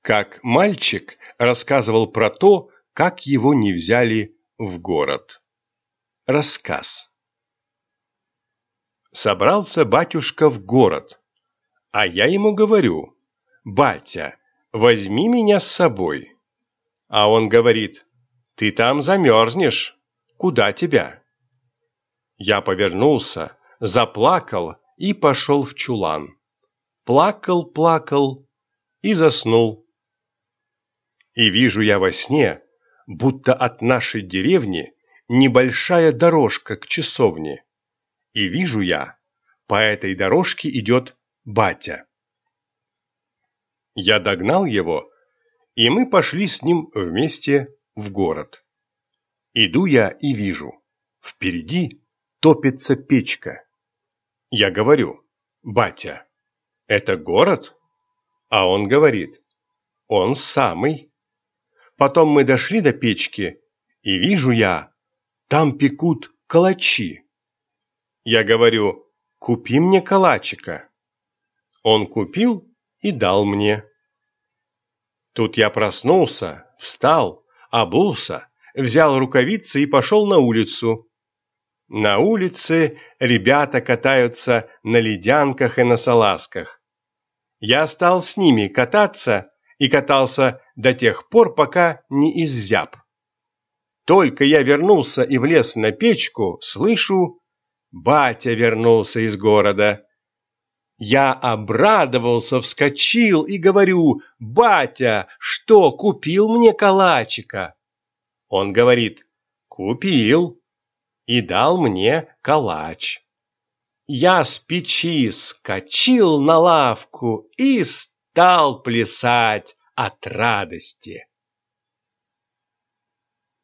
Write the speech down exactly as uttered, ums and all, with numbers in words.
Как мальчик рассказывал про то, как его не взяли в город. Рассказ. Собрался батюшка в город, а я ему говорю: «Батя, возьми меня с собой». А он говорит: «Ты там замерзнешь, куда тебя?» Я повернулся, заплакал и пошел в чулан. Плакал, плакал и заснул. И вижу я во сне, будто от нашей деревни небольшая дорожка к часовне. И вижу я, по этой дорожке идет батя. Я догнал его, и мы пошли с ним вместе в город. Иду я и вижу, впереди топится печка. Я говорю: «Батя, это город?» А он говорит: «Он самый». Потом мы дошли до печки, и вижу я, там пекут калачи. Я говорю: «Купи мне калачика». Он купил и дал мне. Тут я проснулся, встал, обулся, взял рукавицы и пошел на улицу. На улице ребята катаются на ледянках и на салазках. Я стал с ними кататься и катался до тех пор, пока не иззяб. Только я вернулся и влез на печку, слышу: батя вернулся из города. Я обрадовался, вскочил и говорю: «Батя, что, купил мне калачика?» Он говорит: «Купил», и дал мне калач. Я с печи скочил на лавку и стал плясать от радости.